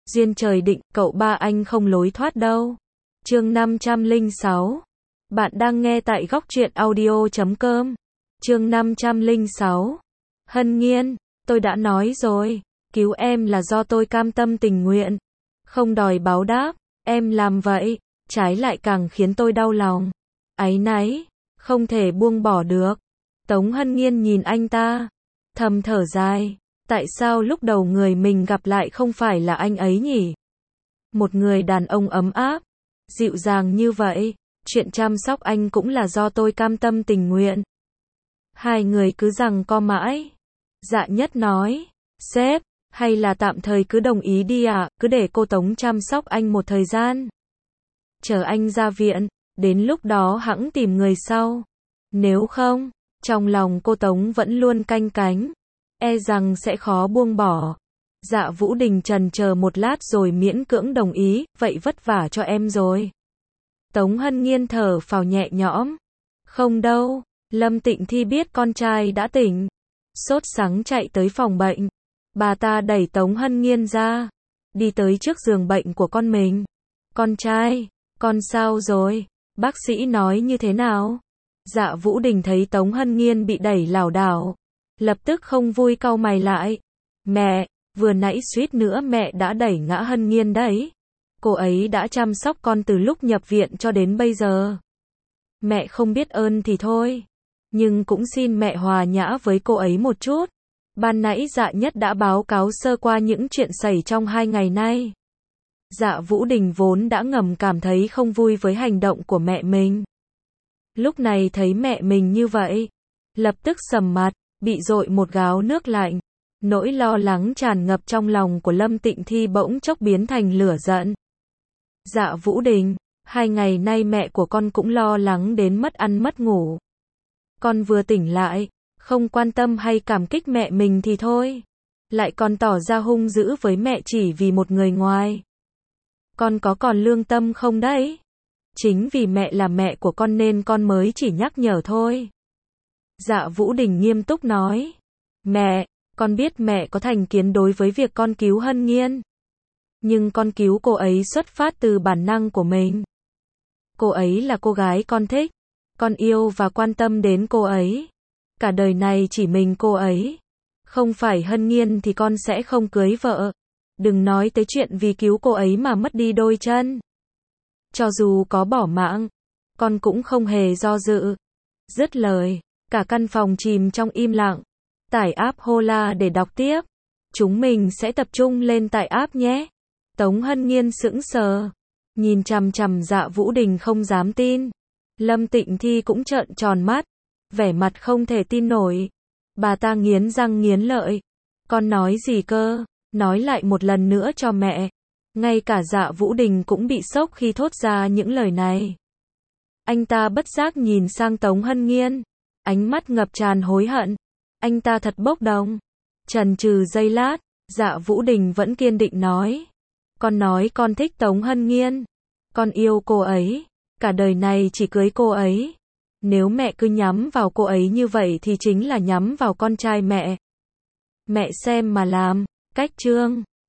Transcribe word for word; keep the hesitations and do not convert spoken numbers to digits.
duyên trời định, cậu ba anh không lối thoát đâu. Chương năm trăm lẻ sáu. Bạn đang nghe tại góc truyện audio chấm com. Chương năm trăm lẻ sáu. Hân Nhiên, tôi đã nói rồi, cứu em là do tôi cam tâm tình nguyện, không đòi báo đáp, em làm vậy, trái lại càng khiến tôi đau lòng. Áy náy, không thể buông bỏ được. Tống Hân Nhiên nhìn anh ta, thầm thở dài, tại sao lúc đầu người mình gặp lại không phải là anh ấy nhỉ? Một người đàn ông ấm áp, dịu dàng như vậy, chuyện chăm sóc anh cũng là do tôi cam tâm tình nguyện. Hai người cứ giằng co mãi. Dạ Nhất nói, sếp, hay là tạm thời cứ đồng ý đi ạ, à, cứ để cô Tống chăm sóc anh một thời gian. Chờ anh ra viện, đến lúc đó hẵng tìm người sau. Nếu không, trong lòng cô Tống vẫn luôn canh cánh, e rằng sẽ khó buông bỏ. Dạ Vũ Đình trần chờ một lát rồi miễn cưỡng đồng ý, vậy vất vả cho em rồi. Tống Hân Nhiên thở phào nhẹ nhõm. Không đâu, Lâm Tịnh Thi biết con trai đã tỉnh, sốt sắng chạy tới phòng bệnh. Bà ta đẩy Tống Hân Nhiên ra, đi tới trước giường bệnh của con mình. Con trai, con sao rồi? Bác sĩ nói như thế nào? Dạ Vũ Đình thấy Tống Hân Nhiên bị đẩy lảo đảo, lập tức không vui cau mày lại. Mẹ, vừa nãy suýt nữa mẹ đã đẩy ngã Hân Nhiên đấy. Cô ấy đã chăm sóc con từ lúc nhập viện cho đến bây giờ. Mẹ không biết ơn thì thôi, nhưng cũng xin mẹ hòa nhã với cô ấy một chút. Ban nãy Dạ Nhất đã báo cáo sơ qua những chuyện xảy trong hai ngày nay. Dạ Vũ Đình vốn đã ngầm cảm thấy không vui với hành động của mẹ mình. Lúc này thấy mẹ mình như vậy, lập tức sầm mặt, bị dội một gáo nước lạnh. Nỗi lo lắng tràn ngập trong lòng của Lâm Tịnh Thi bỗng chốc biến thành lửa giận. Dạ Vũ Đình, hai ngày nay mẹ của con cũng lo lắng đến mất ăn mất ngủ. Con vừa tỉnh lại, không quan tâm hay cảm kích mẹ mình thì thôi, lại còn tỏ ra hung dữ với mẹ chỉ vì một người ngoài. Con có còn lương tâm không đấy? Chính vì mẹ là mẹ của con nên con mới chỉ nhắc nhở thôi. Dạ Vũ Đình nghiêm túc nói. Mẹ, con biết mẹ có thành kiến đối với việc con cứu Hân Nhiên. Nhưng con cứu cô ấy xuất phát từ bản năng của mình. Cô ấy là cô gái con thích. Con yêu và quan tâm đến cô ấy. Cả đời này chỉ mình cô ấy. Không phải Hân Nhiên thì con sẽ không cưới vợ. Đừng nói tới chuyện vì cứu cô ấy mà mất đi đôi chân. Cho dù có bỏ mạng, con cũng không hề do dự. Dứt lời, cả căn phòng chìm trong im lặng. Tải app Hola để đọc tiếp. Chúng mình sẽ tập trung lên tại app nhé. Tống Hân Nhiên sững sờ, nhìn chằm chằm Dạ Vũ Đình không dám tin. Lâm Tịnh Thi cũng trợn tròn mắt, vẻ mặt không thể tin nổi. Bà ta nghiến răng nghiến lợi. Con nói gì cơ? Nói lại một lần nữa cho mẹ. Ngay cả Dạ Vũ Đình cũng bị sốc khi thốt ra những lời này. Anh ta bất giác nhìn sang Tống Hân Nhiên, ánh mắt ngập tràn hối hận. Anh ta thật bốc đồng. Chần chừ giây lát, Dạ Vũ Đình vẫn kiên định nói. Con nói con thích Tống Hân Nhiên. Con yêu cô ấy. Cả đời này chỉ cưới cô ấy. Nếu mẹ cứ nhắm vào cô ấy như vậy thì chính là nhắm vào con trai mẹ. Mẹ xem mà làm. Cách chương